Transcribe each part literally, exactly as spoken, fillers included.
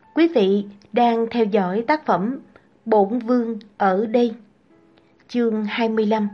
Quý vị đang theo dõi tác phẩm Bổn Vương ở đây, chương hai mươi lăm.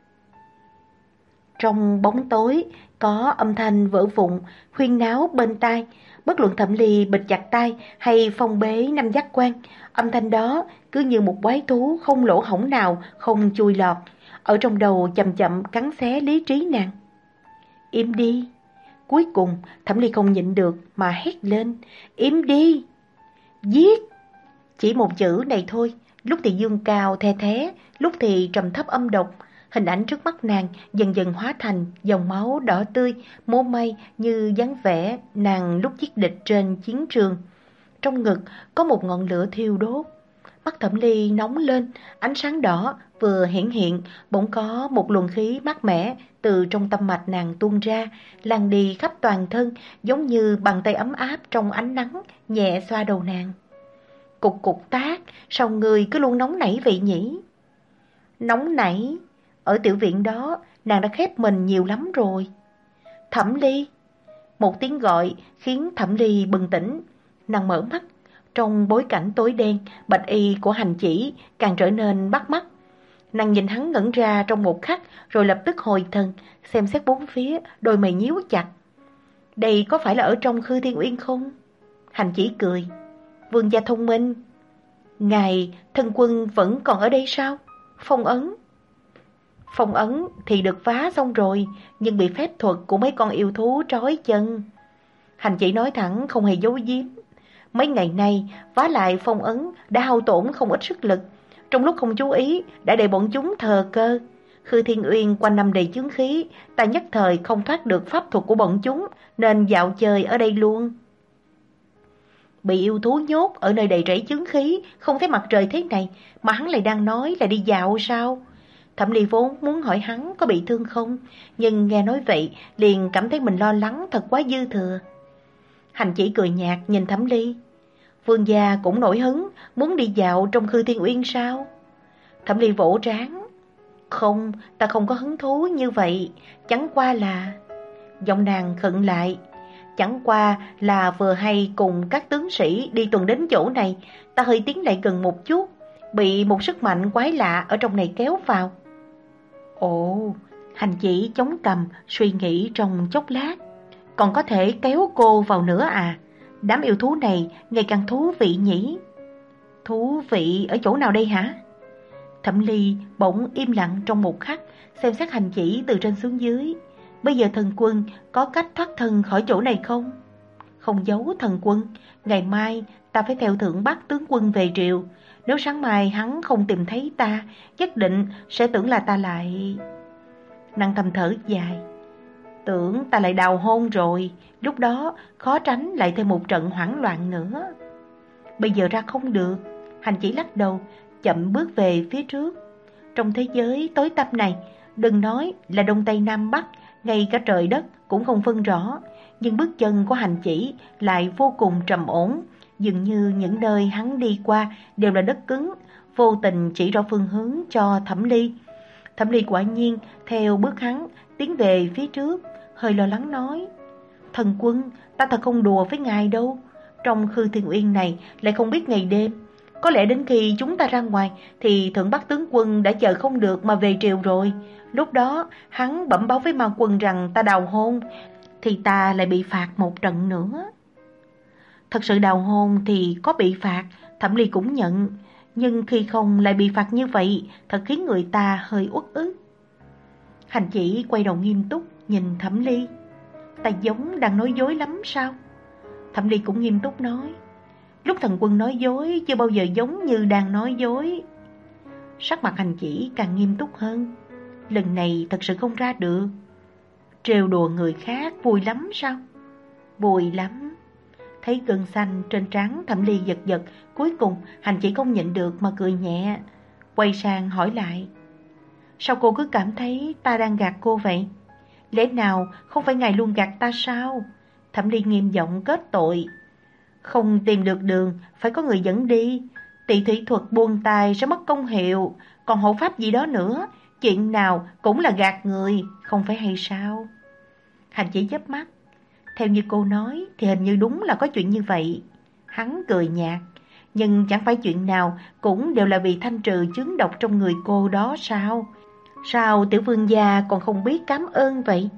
Trong bóng tối, có âm thanh vỡ vụn, huyên náo bên tai. Bất luận Thẩm Ly bịt chặt tai hay phong bế năm giác quan, âm thanh đó cứ như một quái thú không lỗ hổng nào không chui lọt, ở trong đầu chậm chậm cắn xé lý trí nàng. Im đi! Cuối cùng, Thẩm Ly không nhịn được mà hét lên. Im đi! Giết! Chỉ một chữ này thôi, lúc thì dương cao the thế, lúc thì trầm thấp âm độc. Hình ảnh trước mắt nàng dần dần hóa thành dòng máu đỏ tươi, múa may như dáng vẻ nàng lúc giết địch trên chiến trường. Trong ngực có một ngọn lửa thiêu đốt. Mắt Thẩm Ly nóng lên, ánh sáng đỏ vừa hiển hiện, bỗng có một luồng khí mát mẻ từ trong tâm mạch nàng tuôn ra, lan đi khắp toàn thân, giống như bàn tay ấm áp trong ánh nắng nhẹ xoa đầu nàng. Cục cục tác, sao người cứ luôn nóng nảy vậy nhỉ? Nóng nảy? Ở tiểu viện đó, nàng đã khép mình nhiều lắm rồi. Thẩm Ly! Một tiếng gọi khiến Thẩm Ly bừng tỉnh. Nàng mở mắt, trong bối cảnh tối đen, bạch y của hành chỉ càng trở nên bắt mắt. Nàng nhìn hắn ngẩn ra trong một khắc, rồi lập tức hồi thần, xem xét bốn phía, đôi mày nhíu chặt. Đây có phải là ở trong Khư Thiên Uyên không? Hành chỉ cười. Vương gia thông minh. Ngài, thân quân vẫn còn ở đây sao? Phong ấn. Phong ấn thì được phá xong rồi, nhưng bị phép thuật của mấy con yêu thú trói chân. Hành chỉ nói thẳng không hề giấu giếm. Mấy ngày nay, vá lại phong ấn đã hao tổn không ít sức lực. Trong lúc không chú ý, đã để bọn chúng thờ cơ. Khư Thiên Uyên quanh năm đầy chướng khí, ta nhất thời không thoát được pháp thuật của bọn chúng, nên dạo chơi ở đây luôn. Bị yêu thú nhốt ở nơi đầy rẫy chướng khí, không thấy mặt trời thế này, mà hắn lại đang nói là đi dạo sao? Thẩm Ly vốn muốn hỏi hắn có bị thương không, nhưng nghe nói vậy liền cảm thấy mình lo lắng thật quá dư thừa. Hành chỉ cười nhạt nhìn Thẩm Ly. Vương gia cũng nổi hứng, muốn đi dạo trong Khư Thiên Uyên sao? Thẩm Ly vỗ trán. Không, ta không có hứng thú như vậy, chẳng qua là... Giọng nàng khựng lại. Chẳng qua là vừa hay cùng các tướng sĩ đi tuần đến chỗ này, ta hơi tiến lại gần một chút, bị một sức mạnh quái lạ ở trong này kéo vào. Ồ, hành chỉ chống cằm suy nghĩ trong chốc lát. Còn có thể kéo cô vào nữa à? Đám yêu thú này ngày càng thú vị nhỉ? Thú vị ở chỗ nào đây hả? Thẩm Ly bỗng im lặng trong một khắc, xem xét hành chỉ từ trên xuống dưới. Bây giờ thần quân có cách thoát thân khỏi chỗ này không? Không giấu thần quân, ngày mai ta phải theo Thượng Bắc tướng quân về triều. Nếu sáng mai hắn không tìm thấy ta, nhất định sẽ tưởng là ta lại... Nàng thầm thở dài. Tưởng ta lại đào hôn rồi, lúc đó khó tránh lại thêm một trận hoảng loạn nữa. Bây giờ ra không được. Hành chỉ lắc đầu, chậm bước về phía trước. Trong thế giới tối tăm này, đừng nói là Đông Tây Nam Bắc, ngay cả trời đất cũng không phân rõ. Nhưng bước chân của hành chỉ lại vô cùng trầm ổn, dường như những nơi hắn đi qua đều là đất cứng, vô tình chỉ rõ phương hướng cho Thẩm Ly. Thẩm Ly quả nhiên theo bước hắn tiến về phía trước, hơi lo lắng nói. Thần quân, ta thật không đùa với ngài đâu. Trong Khư Thiên Uyên này lại không biết ngày đêm. Có lẽ đến khi chúng ta ra ngoài thì Thượng Bắc tướng quân đã chờ không được mà về triều rồi. Lúc đó hắn bẩm báo với ma quân rằng ta đào hôn, thì ta lại bị phạt một trận nữa. Thật sự đào hôn thì có bị phạt, Thẩm Ly cũng nhận. Nhưng khi không lại bị phạt như vậy, thật khiến người ta hơi uất ức. Hành chỉ quay đầu nghiêm túc nhìn Thẩm Ly. Ta giống đang nói dối lắm sao? Thẩm Ly cũng nghiêm túc nói. Lúc thần quân nói dối chưa bao giờ giống như đang nói dối. Sắc mặt hành chỉ càng nghiêm túc hơn. Lần này thật sự không ra được. Trêu đùa người khác vui lắm sao? Vui lắm. Thấy gân xanh trên trán Thẩm Ly giật giật, cuối cùng hành chỉ không nhịn được mà cười nhẹ. Quay sang hỏi lại. Sao cô cứ cảm thấy ta đang gạt cô vậy? Lẽ nào không phải ngài luôn gạt ta sao? Thẩm Ly nghiêm giọng kết tội. Không tìm được đường, phải có người dẫn đi. Tỳ thủy thuật buông tay sẽ mất công hiệu. Còn hộ pháp gì đó nữa, chuyện nào cũng là gạt người, không phải hay sao? Hành chỉ chớp mắt. Theo như cô nói thì hình như đúng là có chuyện như vậy. Hắn cười nhạt, nhưng chẳng phải chuyện nào cũng đều là vì thanh trừ chướng độc trong người cô đó sao? Sao tiểu vương gia còn không biết cảm ơn vậy?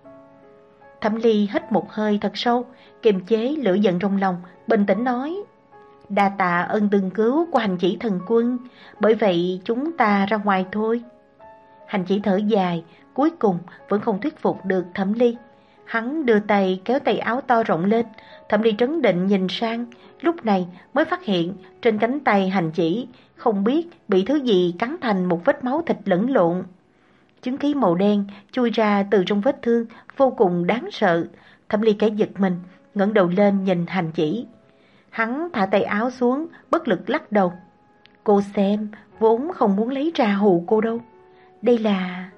Thẩm Ly hít một hơi thật sâu, kiềm chế lửa giận trong lòng, bình tĩnh nói: đa tạ ân tương cứu của hành chỉ thần quân, bởi vậy chúng ta ra ngoài thôi. Hành chỉ thở dài, cuối cùng vẫn không thuyết phục được Thẩm Ly. Hắn đưa tay kéo tay áo to rộng lên, Thẩm Ly trấn định nhìn sang, lúc này mới phát hiện trên cánh tay hành chỉ không biết bị thứ gì cắn thành một vết máu thịt lẫn lộn. Chứng khí màu đen chui ra từ trong vết thương, vô cùng đáng sợ. Thẩm Ly cái giật mình, ngẩng đầu lên nhìn hành chỉ. Hắn thả tay áo xuống, bất lực lắc đầu. Cô xem, vốn không muốn lấy ra hù cô đâu. Đây là...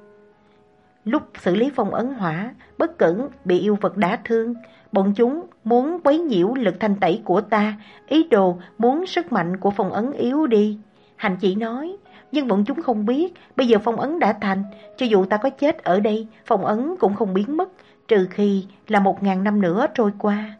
Lúc xử lý phong ấn hỏa, bất cẩn bị yêu vật đả thương. Bọn chúng muốn quấy nhiễu lực thanh tẩy của ta, ý đồ muốn sức mạnh của phong ấn yếu đi. Hành chỉ nói, nhưng bọn chúng không biết, bây giờ phong ấn đã thành, cho dù ta có chết ở đây, phong ấn cũng không biến mất, trừ khi là một ngàn năm nữa trôi qua.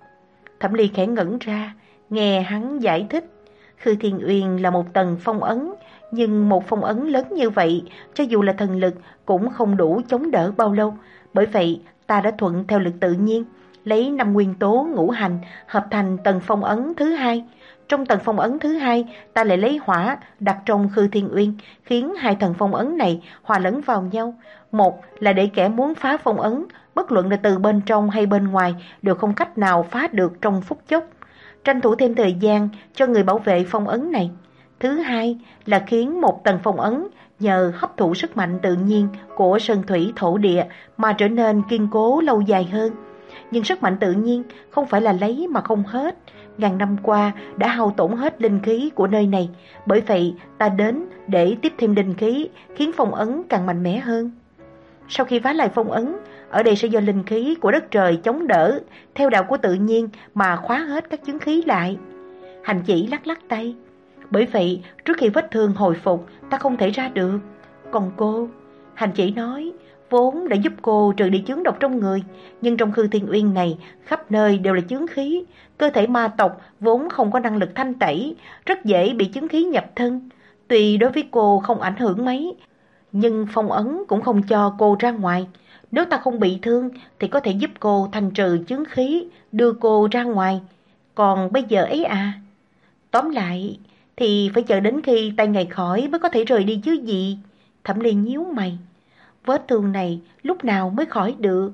Thẩm Ly khẽ ngẩn ra, nghe hắn giải thích. Khư Thiên Uyên là một tầng phong ấn, nhưng một phong ấn lớn như vậy, cho dù là thần lực cũng không đủ chống đỡ bao lâu. Bởi vậy, ta đã thuận theo lực tự nhiên, lấy năm nguyên tố ngũ hành hợp thành tầng phong ấn thứ hai. Trong tầng phong ấn thứ hai, ta lại lấy hỏa đặt trong Khư Thiên Uyên, khiến hai tầng phong ấn này hòa lẫn vào nhau. Một là để kẻ muốn phá phong ấn, bất luận là từ bên trong hay bên ngoài, đều không cách nào phá được trong phút chốc, tranh thủ thêm thời gian cho người bảo vệ phong ấn này. Thứ hai là khiến một tầng phong ấn nhờ hấp thụ sức mạnh tự nhiên của sơn thủy thổ địa mà trở nên kiên cố lâu dài hơn. Nhưng sức mạnh tự nhiên không phải là lấy mà không hết. Ngàn năm qua đã hao tổn hết linh khí của nơi này, bởi vậy ta đến để tiếp thêm linh khí, khiến phong ấn càng mạnh mẽ hơn. Sau khi phá lại phong ấn, ở đây sẽ do linh khí của đất trời chống đỡ, theo đạo của tự nhiên mà khóa hết các chứng khí lại. Hành chỉ lắc lắc tay. Bởi vậy, trước khi vết thương hồi phục, ta không thể ra được. Còn cô, hành chỉ nói, vốn đã giúp cô trừ đi chướng độc trong người, nhưng trong Khư Thiên Uyên này, khắp nơi đều là chướng khí. Cơ thể ma tộc vốn không có năng lực thanh tẩy, rất dễ bị chướng khí nhập thân. Tuy đối với cô không ảnh hưởng mấy, nhưng phong ấn cũng không cho cô ra ngoài. Nếu ta không bị thương thì có thể giúp cô thanh trừ chướng khí, đưa cô ra ngoài. Còn bây giờ ấy à, tóm lại thì phải chờ đến khi tay ngày khỏi mới có thể rời đi chứ gì. Thẩm Ly nhíu mày, vết thương này lúc nào mới khỏi được?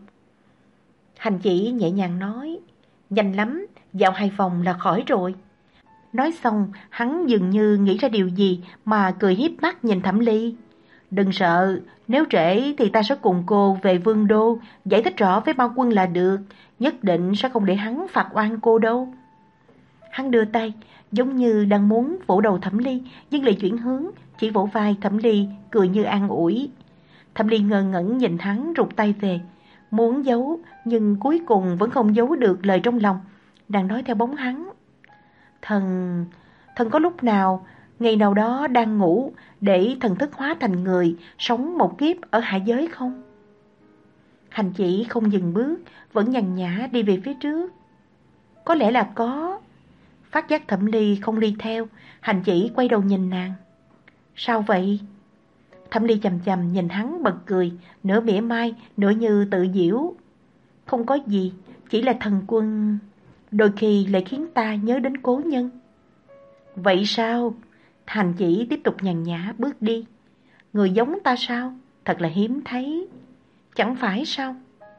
Hành chỉ nhẹ nhàng nói, nhanh lắm, dạo hai vòng là khỏi rồi. Nói xong, hắn dường như nghĩ ra điều gì mà cười hiếp mắt nhìn Thẩm Ly. Đừng sợ, nếu trễ thì ta sẽ cùng cô về Vương Đô, giải thích rõ với Bao Quân là được, nhất định sẽ không để hắn phạt oan cô đâu. Hắn đưa tay, giống như đang muốn vỗ đầu Thẩm Ly, nhưng lại chuyển hướng, chỉ vỗ vai Thẩm Ly, cười như an ủi. Thẩm Ly ngơ ngẩn nhìn hắn rụt tay về, muốn giấu, nhưng cuối cùng vẫn không giấu được lời trong lòng. Đang nói theo bóng hắn. Thần, thần có lúc nào, ngày nào đó đang ngủ, để thần thức hóa thành người, sống một kiếp ở hạ giới không? Hành chỉ không dừng bước, vẫn nhàn nhã đi về phía trước. Có lẽ là có. Phát giác Thẩm Ly không đi theo, hành chỉ quay đầu nhìn nàng. Sao vậy? Thẩm Ly chầm chầm nhìn hắn bật cười, nửa mỉa mai, nửa như tự giễu. Không có gì, chỉ là thần quân đôi khi lại khiến ta nhớ đến cố nhân. Vậy sao? Hành chỉ tiếp tục nhàn nhã bước đi. Người giống ta sao? Thật là hiếm thấy. Chẳng phải sao?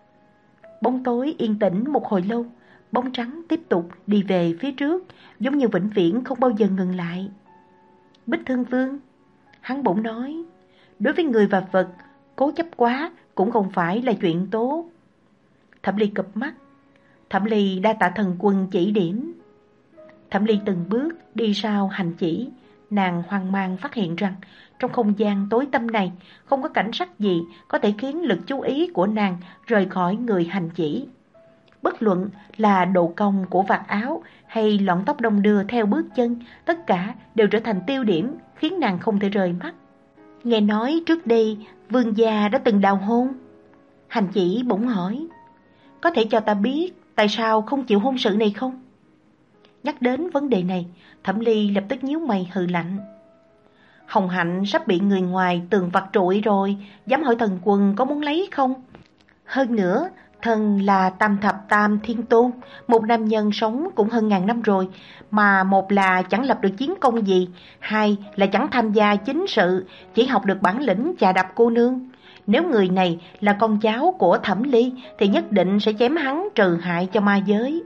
Bóng tối yên tĩnh một hồi lâu, bóng trắng tiếp tục đi về phía trước, giống như vĩnh viễn không bao giờ ngừng lại. Bích Thương Vương, hắn bỗng nói, đối với người và vật, cố chấp quá cũng không phải là chuyện tốt. Thẩm Ly cụp mắt. Thẩm Ly đa tạ thần quân chỉ điểm. Thẩm Ly từng bước đi sau hành chỉ. Nàng hoang mang phát hiện rằng trong không gian tối tăm này không có cảnh sắc gì có thể khiến lực chú ý của nàng rời khỏi người hành chỉ. Bất luận là độ cong của vạt áo hay lọn tóc đong đưa theo bước chân, tất cả đều trở thành tiêu điểm khiến nàng không thể rời mắt. Nghe nói trước đây vương gia đã từng đào hôn. Hành chỉ bỗng hỏi, có thể cho ta biết tại sao không chịu hôn sự này không? Nhắc đến vấn đề này, Thẩm Ly lập tức nhíu mày hừ lạnh. Hồng Hạnh sắp bị người ngoài tường vặt trụi rồi, dám hỏi thần quân có muốn lấy không? Hơn nữa, thần là tam thập tam thiên tôn, một nam nhân sống cũng hơn ngàn năm rồi, mà một là chẳng lập được chiến công gì, hai là chẳng tham gia chính sự, chỉ học được bản lĩnh chà đạp cô nương. Nếu người này là con cháu của Thẩm Ly thì nhất định sẽ chém hắn trừ hại cho ma giới.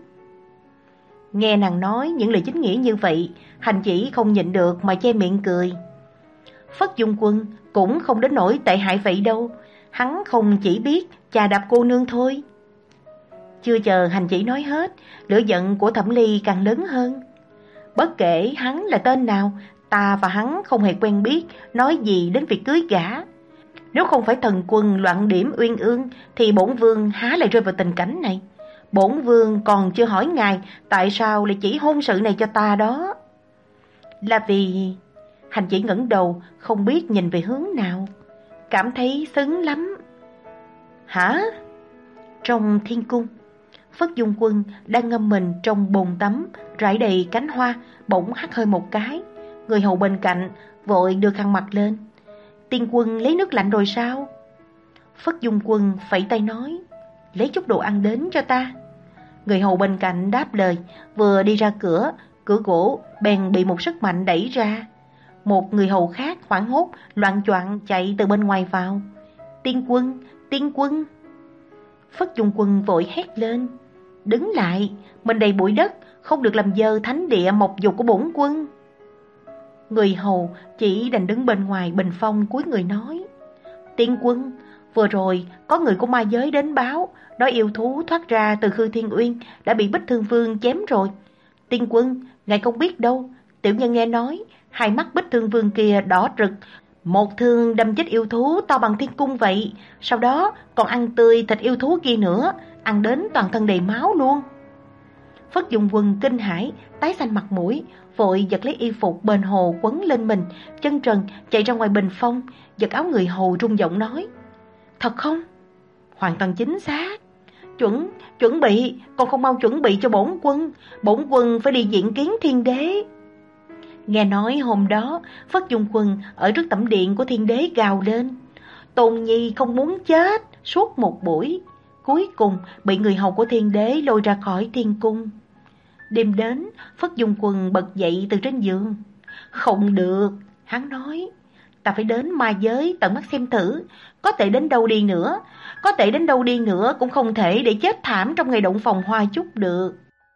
Nghe nàng nói những lời chính nghĩa như vậy, Hành Chỉ không nhịn được mà che miệng cười. Phất Dung Quân cũng không đến nỗi tệ hại vậy đâu, hắn không chỉ biết chà đạp cô nương thôi. Chưa chờ Hành Chỉ nói hết, lửa giận của Thẩm Ly càng lớn hơn. Bất kể hắn là tên nào, ta và hắn không hề quen biết, nói gì đến việc cưới gả. Nếu không phải thần quân loạn điểm uyên ương thì bổn vương há lại rơi vào tình cảnh này. Bổn vương còn chưa hỏi ngài tại sao lại chỉ hôn sự này cho ta đó. Là vì... Hành Chỉ ngẩng đầu không biết nhìn về hướng nào, cảm thấy sướng lắm. Hả? Trong thiên cung, Phất Dung Quân đang ngâm mình trong bồn tắm rải đầy cánh hoa, bỗng hắt hơi một cái. Người hầu bên cạnh vội đưa khăn mặt lên. Tiên quân lấy nước lạnh rồi sao? Phất Dung Quân phẩy tay nói, lấy chút đồ ăn đến cho ta. Người hầu bên cạnh đáp lời, vừa đi ra cửa, cửa gỗ bèn bị một sức mạnh đẩy ra. Một người hầu khác hoảng hốt, loạng choạng chạy từ bên ngoài vào. Tiên quân, tiên quân. Phất Dung Quân vội hét lên, đứng lại, mình đầy bụi đất, không được làm dơ thánh địa mộc dục của bổn quân. Người hầu chỉ đành đứng bên ngoài bình phong cúi người nói, tiên quân, vừa rồi có người của ma giới đến báo, nói yêu thú thoát ra từ Khư Thiên Uyên đã bị Bích Thương Vương chém rồi. Tiên quân, ngài không biết đâu, tiểu nhân nghe nói hai mắt Bích Thương Vương kia đỏ rực, một thương đâm chết yêu thú to bằng thiên cung vậy, sau đó còn ăn tươi thịt yêu thú kia nữa, ăn đến toàn thân đầy máu luôn. Phất Dung Quân kinh hãi, tái xanh mặt mũi, vội giật lấy y phục bền hồ quấn lên mình, chân trần chạy ra ngoài bình phong, giật áo người hầu rung giọng nói, thật không? Hoàn toàn chính xác. Chuẩn, chuẩn bị, còn không mau chuẩn bị cho bổn quân, bổn quân phải đi diện kiến thiên đế. Nghe nói hôm đó, Phất Dung Quân ở trước tẩm điện của thiên đế gào lên, Tôn Nhi không muốn chết suốt một buổi, cuối cùng bị người hầu của thiên đế lôi ra khỏi thiên cung. Đêm đến, Phất Dung Quân bật dậy từ trên giường. Không được, hắn nói, ta phải đến ma giới tận mắt xem thử, có tệ đến đâu đi nữa, có tệ đến đâu đi nữa cũng không thể để chết thảm trong ngày động phòng hoa chúc được.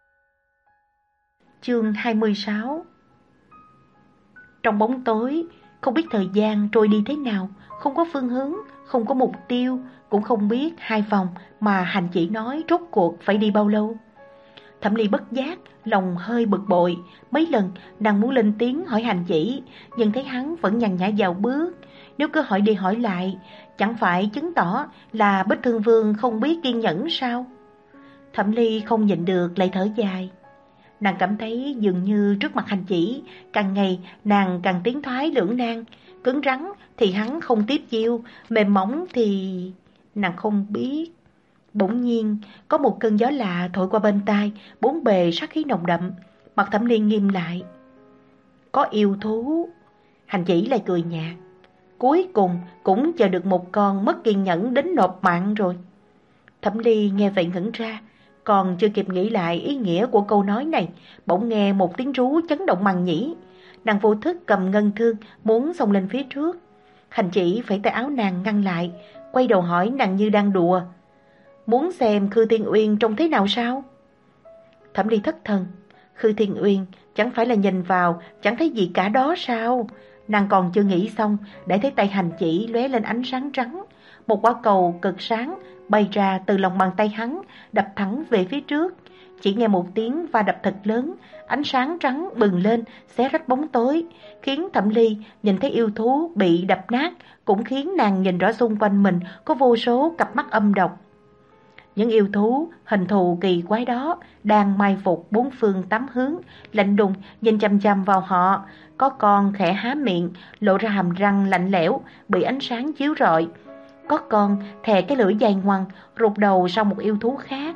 Chương hai mươi sáu. Trong bóng tối, không biết thời gian trôi đi thế nào, không có phương hướng, không có mục tiêu, cũng không biết hai vòng mà Hành Chỉ nói rốt cuộc phải đi bao lâu. Thẩm Ly bất giác, lòng hơi bực bội, mấy lần nàng muốn lên tiếng hỏi Hành Chỉ, nhưng thấy hắn vẫn nhàn nhã vào bước. Nếu cứ hỏi đi hỏi lại, chẳng phải chứng tỏ là Bích Thương Vương không biết kiên nhẫn sao? Thẩm Ly không nhịn được lại thở dài. Nàng cảm thấy dường như trước mặt Hành Chỉ, càng ngày nàng càng tiến thoái lưỡng nan, cứng rắn thì hắn không tiếp chiêu, mềm mỏng thì... nàng không biết. Bỗng nhiên, có một cơn gió lạ thổi qua bên tai, bốn bề sát khí nồng đậm, mặt Thẩm Ly nghiêm lại. Có yêu thú. Hành Chỉ lại cười nhạt. Cuối cùng cũng chờ được một con mất kiên nhẫn đến nộp mạng rồi. Thẩm Ly nghe vậy ngẩn ra, còn chưa kịp nghĩ lại ý nghĩa của câu nói này, bỗng nghe một tiếng rú chấn động màng nhĩ. Nàng vô thức cầm ngân thương, muốn xông lên phía trước. Hành Chỉ phải tay áo nàng ngăn lại, quay đầu hỏi nàng như đang đùa. Muốn xem Khư Thiên Uyên trông thế nào sao? Thẩm Ly thất thần. Khư Thiên Uyên chẳng phải là nhìn vào chẳng thấy gì cả đó sao? Nàng còn chưa nghĩ xong, để thấy tay Hành Chỉ lóe lên ánh sáng trắng. Một quả cầu cực sáng bay ra từ lòng bàn tay hắn, đập thẳng về phía trước. Chỉ nghe một tiếng va đập thật lớn, ánh sáng trắng bừng lên, xé rách bóng tối, khiến Thẩm Ly nhìn thấy yêu thú bị đập nát, cũng khiến nàng nhìn rõ xung quanh mình có vô số cặp mắt âm độc. Những yêu thú hình thù kỳ quái đó đang mai phục bốn phương tám hướng, lạnh đùng nhìn chằm chằm vào họ. Có con khẽ há miệng, lộ ra hàm răng lạnh lẽo bị ánh sáng chiếu rọi. Có con thè cái lưỡi dài ngoằng, rụt đầu sau một yêu thú khác.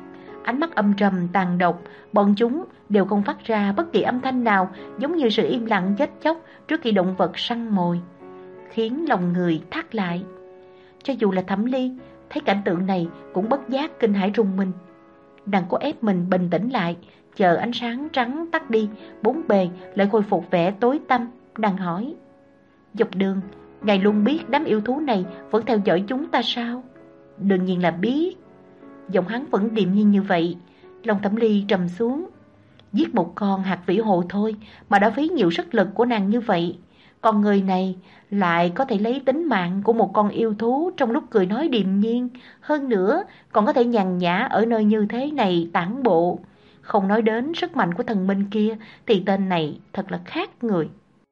ánh mắt âm trầm tàn độc, bọn chúng đều không phát ra bất kỳ âm thanh nào, giống như sự im lặng chết chóc trước khi động vật săn mồi, khiến lòng người thắt lại. Cho dù là Thẩm Ly, thấy cảnh tượng này cũng bất giác kinh hãi rùng mình. Nàng cố ép mình bình tĩnh lại, chờ ánh sáng trắng tắt đi, bốn bề lại khôi phục vẻ tối tăm. Nàng hỏi: dọc đường, ngài luôn biết đám yêu thú này vẫn theo dõi chúng ta sao? Đương nhiên là biết. Giọng hắn vẫn điềm nhiên như vậy. Lòng Thẩm Ly trầm xuống. Giết một con hạt vĩ hồ thôi mà đã phí nhiều sức lực của nàng như vậy. Con người này lại có thể lấy tính mạng của một con yêu thú trong lúc cười nói điềm nhiên. Hơn nữa còn có thể nhàn nhã ở nơi như thế này tản bộ. Không nói đến sức mạnh của thần minh kia thì tên này thật là khác người.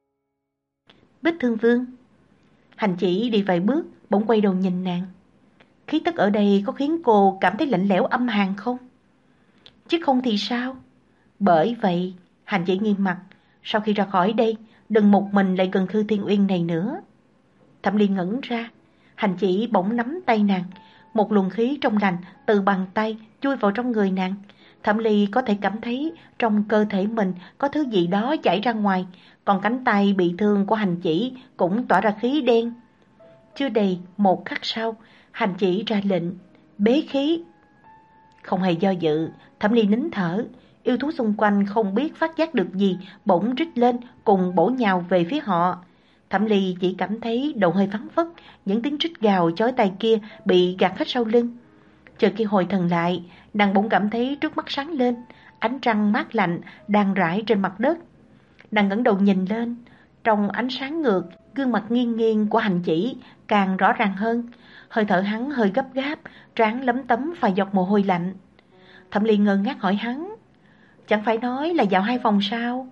Bích Thương Vương. Hành Chỉ đi vài bước bỗng quay đầu nhìn nàng. Khí tức ở đây có khiến cô cảm thấy lạnh lẽo âm hàn không? Chứ không thì sao? Bởi vậy Hành Chỉ nghiêm mặt, sau khi ra khỏi đây đừng một mình lại gần Thư Thiên Uyên này nữa. Thẩm Ly ngẩn ra. Hành Chỉ bỗng nắm tay nàng, một luồng khí trong lành từ bàn tay chui vào trong người nàng. Thẩm Ly có thể cảm thấy trong cơ thể mình có thứ gì đó chảy ra ngoài, còn cánh tay bị thương của Hành Chỉ cũng tỏa ra khí đen. Chưa đầy một khắc sau, Hành Chỉ ra lệnh bế khí. Không hề do dự, Thẩm Ly nín thở. Yêu thú xung quanh không biết phát giác được gì, bỗng rít lên cùng bổ nhào về phía họ. Thẩm Ly chỉ cảm thấy đầu hơi vắng phất, những tiếng rít gào chói tai kia bị gạt hết sau lưng. Chờ khi hồi thần lại, nàng bỗng cảm thấy trước mắt sáng lên, ánh trăng mát lạnh đang rải trên mặt đất. Nàng ngẩng đầu nhìn lên, trong ánh sáng ngược, gương mặt nghiêng nghiêng của Hành Chỉ càng rõ ràng hơn. Hơi thở hắn hơi gấp gáp, trán lấm tấm vài giọt mồ hôi lạnh. Thẩm Ly ngơ ngác hỏi hắn: chẳng phải nói là dạo hai vòng sao?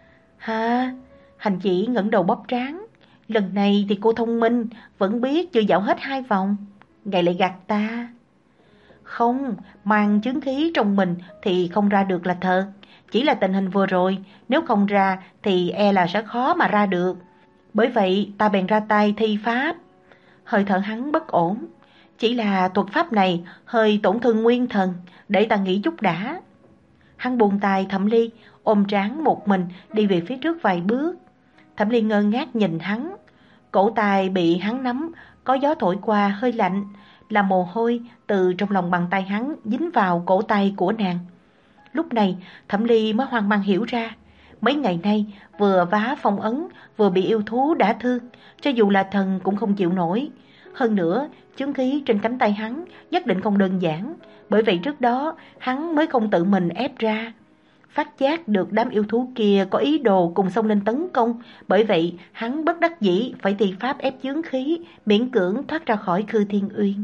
Ha, Hành Chỉ ngẩng đầu bóp trán. Lần này thì cô thông minh, vẫn biết chưa dạo hết hai vòng. Ngài lại gạt ta. Không, mang chứng khí trong mình thì không ra được là thật. Chỉ là tình hình vừa rồi, nếu không ra thì e là sẽ khó mà ra được. Bởi vậy ta bèn ra tay thi pháp. Hơi thở hắn bất ổn. Chỉ là thuật pháp này hơi tổn thương nguyên thần, để ta nghĩ chút đã. Hắn buông tay Thẩm Ly, ôm trán một mình đi về phía trước vài bước. Thẩm Ly ngơ ngác nhìn hắn. Cổ tay bị hắn nắm, có gió thổi qua hơi lạnh, là mồ hôi từ trong lòng bàn tay hắn dính vào cổ tay của nàng. Lúc này Thẩm Ly mới hoang mang hiểu ra, mấy ngày nay vừa vá phong ấn vừa bị yêu thú đả thương, cho dù là thần cũng không chịu nổi. Hơn nữa chứng khí trên cánh tay hắn nhất định không đơn giản, bởi vậy trước đó hắn mới không tự mình ép ra. Phát giác được đám yêu thú kia có ý đồ cùng xông lên tấn công, bởi vậy hắn bất đắc dĩ phải thi pháp ép chướng khí, miễn cưỡng thoát ra khỏi Khư Thiên Uyên.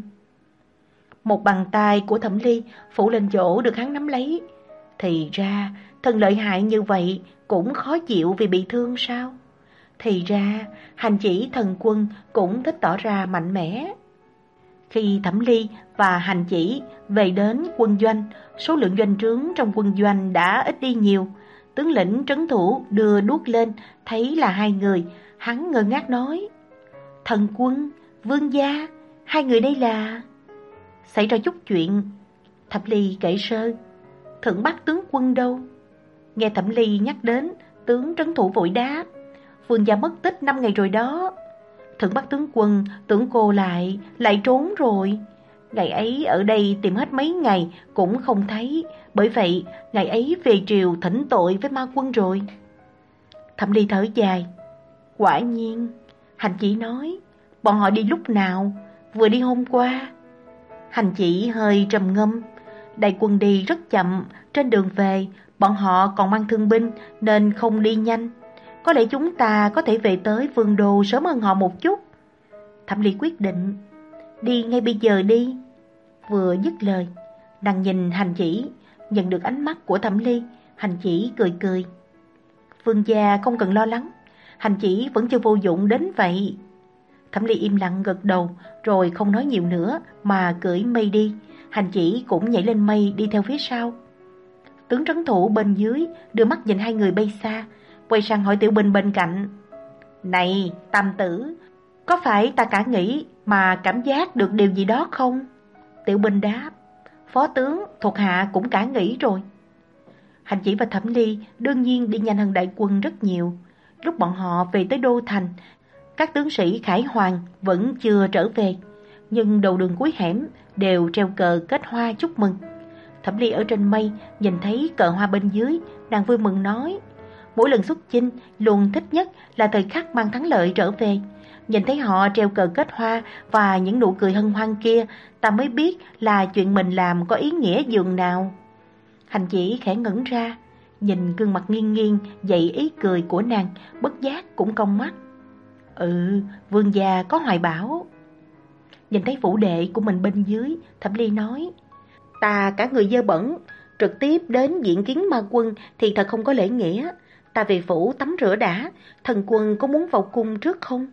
Một bàn tay của Thẩm Ly phủ lên chỗ được hắn nắm lấy. Thì ra thần lợi hại như vậy cũng khó chịu vì bị thương sao? Thì ra Hành Chỉ thần quân cũng thích tỏ ra mạnh mẽ. Khi Thẩm Ly và Hành Chỉ về đến quân doanh, số lượng doanh trướng trong quân doanh đã ít đi nhiều. Tướng lĩnh trấn thủ đưa đuốc lên, thấy là hai người, hắn ngơ ngác nói: thần quân, vương gia, hai người đây là... Xảy ra chút chuyện. Thẩm Ly kể sơ. Thượng Bắc tướng quân đâu? Nghe Thẩm Ly nhắc đến, tướng trấn thủ vội đáp: vương gia mất tích năm ngày rồi đó. Thượng Bắc tướng quân tưởng cô lại, lại trốn rồi. Ngày ấy ở đây tìm hết mấy ngày cũng không thấy, bởi vậy ngày ấy về triều thỉnh tội với ma quân rồi. Thẩm Ly thở dài. Quả nhiên. Hành Chỉ nói: bọn họ đi lúc nào? Vừa đi hôm qua. Hành Chỉ hơi trầm ngâm. Đại quân đi rất chậm, trên đường về bọn họ còn mang thương binh nên không đi nhanh. Có lẽ chúng ta có thể về tới Vương Đô sớm hơn họ một chút. Thẩm Ly quyết định: đi ngay bây giờ đi. Vừa dứt lời, nàng nhìn Hành Chỉ, nhận được ánh mắt của Thẩm Ly. Hành Chỉ cười cười. Vương gia không cần lo lắng, Hành Chỉ vẫn chưa vô dụng đến vậy. Thẩm Ly im lặng gật đầu, rồi không nói nhiều nữa mà cưỡi mây đi. Hành Chỉ cũng nhảy lên mây đi theo phía sau. Tướng trấn thủ bên dưới đưa mắt nhìn hai người bay xa, quay sang hỏi Tiểu Bình bên cạnh: này Tam tử, có phải ta cả nghĩ mà cảm giác được điều gì đó không? Tiểu Bình đáp: phó tướng thuộc hạ cũng cả nghĩ rồi. Hành Chỉ và Thẩm Ly đương nhiên đi nhanh hơn đại quân rất nhiều. Lúc bọn họ về tới đô thành, các tướng sĩ Khải Hoàn vẫn chưa trở về, nhưng đầu đường cuối hẻm đều treo cờ kết hoa chúc mừng. Thẩm Ly ở trên mây nhìn thấy cờ hoa bên dưới, nàng vui mừng nói: mỗi lần xuất chinh luôn thích nhất là thời khắc mang thắng lợi trở về. Nhìn thấy họ treo cờ kết hoa và những nụ cười hân hoan kia, ta mới biết là chuyện mình làm có ý nghĩa dường nào. Hành Chỉ khẽ ngẩn ra, nhìn gương mặt nghiêng nghiêng dậy ý cười của nàng, bất giác cũng cong mắt. Ừ, vương gia có hoài bão. Nhìn thấy phủ đệ của mình bên dưới, Thẩm Ly nói: ta cả người dơ bẩn, trực tiếp đến diện kiến ma quân thì thật không có lễ nghĩa. Ta về phủ tắm rửa đã, thần quân có muốn vào cung trước không?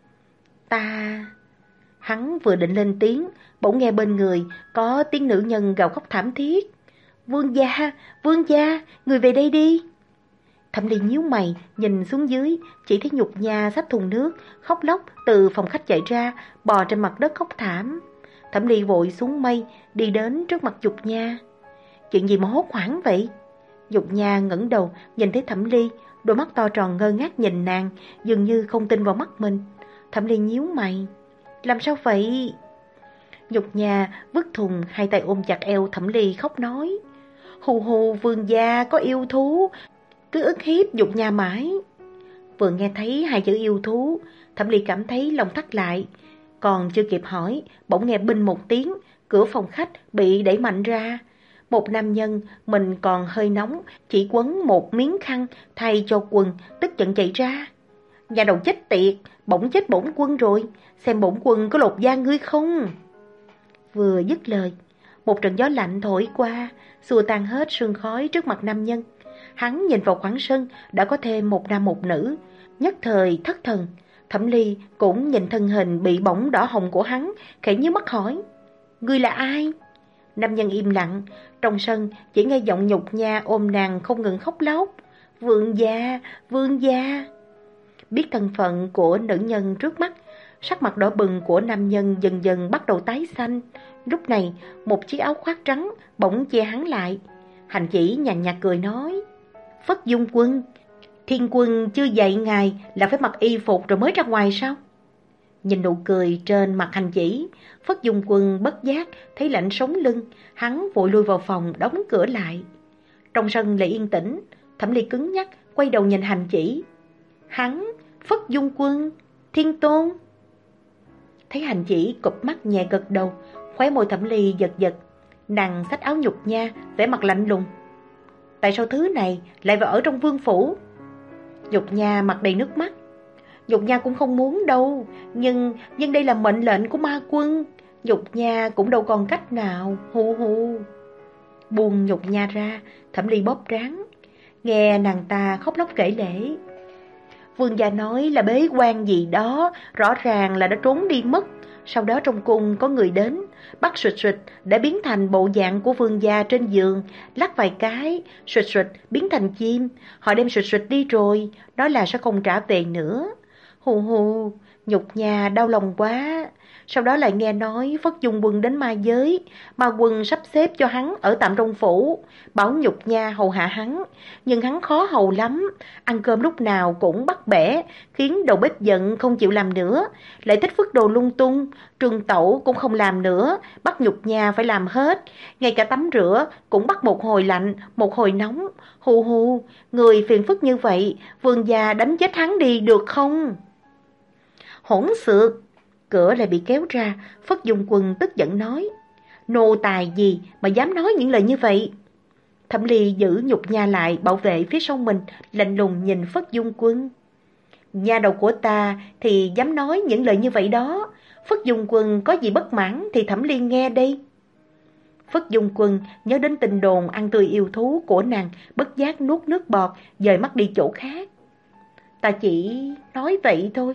Ta... Hắn vừa định lên tiếng, bỗng nghe bên người có tiếng nữ nhân gào khóc thảm thiết. Vương gia, vương gia, người về đây đi. Thẩm Ly nhíu mày, nhìn xuống dưới, chỉ thấy Nhục Nha xách thùng nước, khóc lóc từ phòng khách chạy ra, bò trên mặt đất khóc thảm. Thẩm Ly vội xuống mây, đi đến trước mặt Nhục Nha. Chuyện gì mà hốt hoảng vậy? Nhục Nha ngẩng đầu, nhìn thấy Thẩm Ly, đôi mắt to tròn ngơ ngác nhìn nàng, dường như không tin vào mắt mình. Thẩm Ly nhíu mày. Làm sao vậy? Nhục Nha vứt thùng, hai tay ôm chặt eo Thẩm Ly khóc nói. Hù hù, vương gia có yêu thú, cứ ức hiếp Nhục Nha mãi. Vừa nghe thấy hai chữ yêu thú, Thẩm Ly cảm thấy lòng thắt lại. Còn chưa kịp hỏi, bỗng nghe binh một tiếng, cửa phòng khách bị đẩy mạnh ra. Một nam nhân, mình còn hơi nóng, chỉ quấn một miếng khăn thay cho quần, tức giận chạy ra. Nhà đầu chết tiệt, bỗng chết bổn quân rồi, xem bổn quân có lột da ngươi không? Vừa dứt lời, một trận gió lạnh thổi qua, xua tan hết sương khói trước mặt nam nhân. Hắn nhìn vào khoảng sân, đã có thêm một nam một nữ, nhất thời thất thần. Thẩm Ly cũng nhìn thân hình bị bỏng đỏ hồng của hắn, khẽ nhíu mắt hỏi. Ngươi là ai? Nam nhân im lặng, trong sân chỉ nghe giọng Nhục Nha ôm nàng không ngừng khóc lóc. Vương gia, vương gia. Biết thân phận của nữ nhân trước mắt, sắc mặt đỏ bừng của nam nhân dần dần bắt đầu tái xanh. Lúc này, một chiếc áo khoác trắng bỗng che hắn lại. Hành Chỉ nhàn nhạt cười nói. Phất Dung quân, thiên quân chưa dạy ngài là phải mặc y phục rồi mới ra ngoài sao? Nhìn nụ cười trên mặt Hành Chỉ, Phất Dung quân bất giác thấy lạnh sống lưng, hắn vội lui vào phòng đóng cửa lại. Trong sân lại yên tĩnh, Thẩm Ly cứng nhắc quay đầu nhìn Hành Chỉ. Hắn, Phất Dung quân, Thiên Tôn. Thấy Hành Chỉ cụp mắt nhẹ gật đầu, khóe môi Thẩm Ly giật giật. Nàng xách áo Nhục Nha, vẻ mặt lạnh lùng. Tại sao thứ này lại vào ở trong vương phủ? Nhục Nha mặt đầy nước mắt. Nhục Nha cũng không muốn đâu, nhưng nhưng đây là mệnh lệnh của ma quân. Nhục Nha cũng đâu còn cách nào, hu hu. Buông Nhục Nha ra, Thẩm Ly bóp trán, nghe nàng ta khóc lóc kể lể. Vương gia nói là bế quan gì đó, rõ ràng là đã trốn đi mất. Sau đó trong cung có người đến, bắt Sụt Sụt để biến thành bộ dạng của vương gia trên giường, lắc vài cái, Sụt Sụt biến thành chim. Họ đem Sụt Sụt đi rồi, nói là sẽ không trả về nữa. Hù hù, Nhục Nha đau lòng quá. Sau đó lại nghe nói Phất Dung quân đến ma giới, ma quân sắp xếp cho hắn ở tạm trong phủ, bảo Nhục Nha hầu hạ hắn. Nhưng hắn khó hầu lắm, ăn cơm lúc nào cũng bắt bẻ, khiến đầu bếp giận không chịu làm nữa, lại thích vứt đồ lung tung. Trương Tẩu cũng không làm nữa, bắt Nhục Nha phải làm hết. Ngay cả tắm rửa cũng bắt một hồi lạnh, một hồi nóng. Hù hù, người phiền phức như vậy, vương gia đánh chết hắn đi được không? Hỗn xược. Cửa lại bị kéo ra, Phất Dung quân tức giận nói. Nô tài gì mà dám nói những lời như vậy? Thẩm Ly giữ Nhục Nha lại bảo vệ phía sau mình, lạnh lùng nhìn Phất Dung quân. Nha đầu của ta thì dám nói những lời như vậy đó. Phất Dung quân có gì bất mãn thì Thẩm Ly nghe đây. Phất Dung quân nhớ đến tin đồn ăn tươi yêu thú của nàng, bất giác nuốt nước bọt, dời mắt đi chỗ khác. Ta chỉ nói vậy thôi.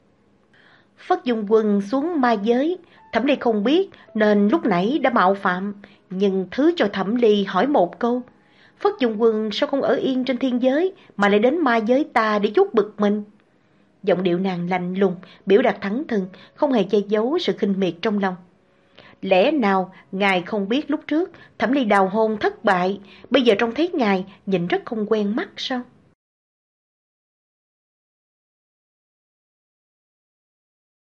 Phất Dung quân xuống ma giới, Thẩm Ly không biết nên lúc nãy đã mạo phạm, nhưng thứ cho Thẩm Ly hỏi một câu. Phất Dung quân sao không ở yên trên thiên giới mà lại đến ma giới ta để chuốt bực mình? Giọng điệu nàng lạnh lùng, biểu đạt thẳng thừng, không hề che giấu sự khinh miệt trong lòng. Lẽ nào ngài không biết lúc trước Thẩm Ly đào hôn thất bại, bây giờ trông thấy ngài nhìn rất không quen mắt sao?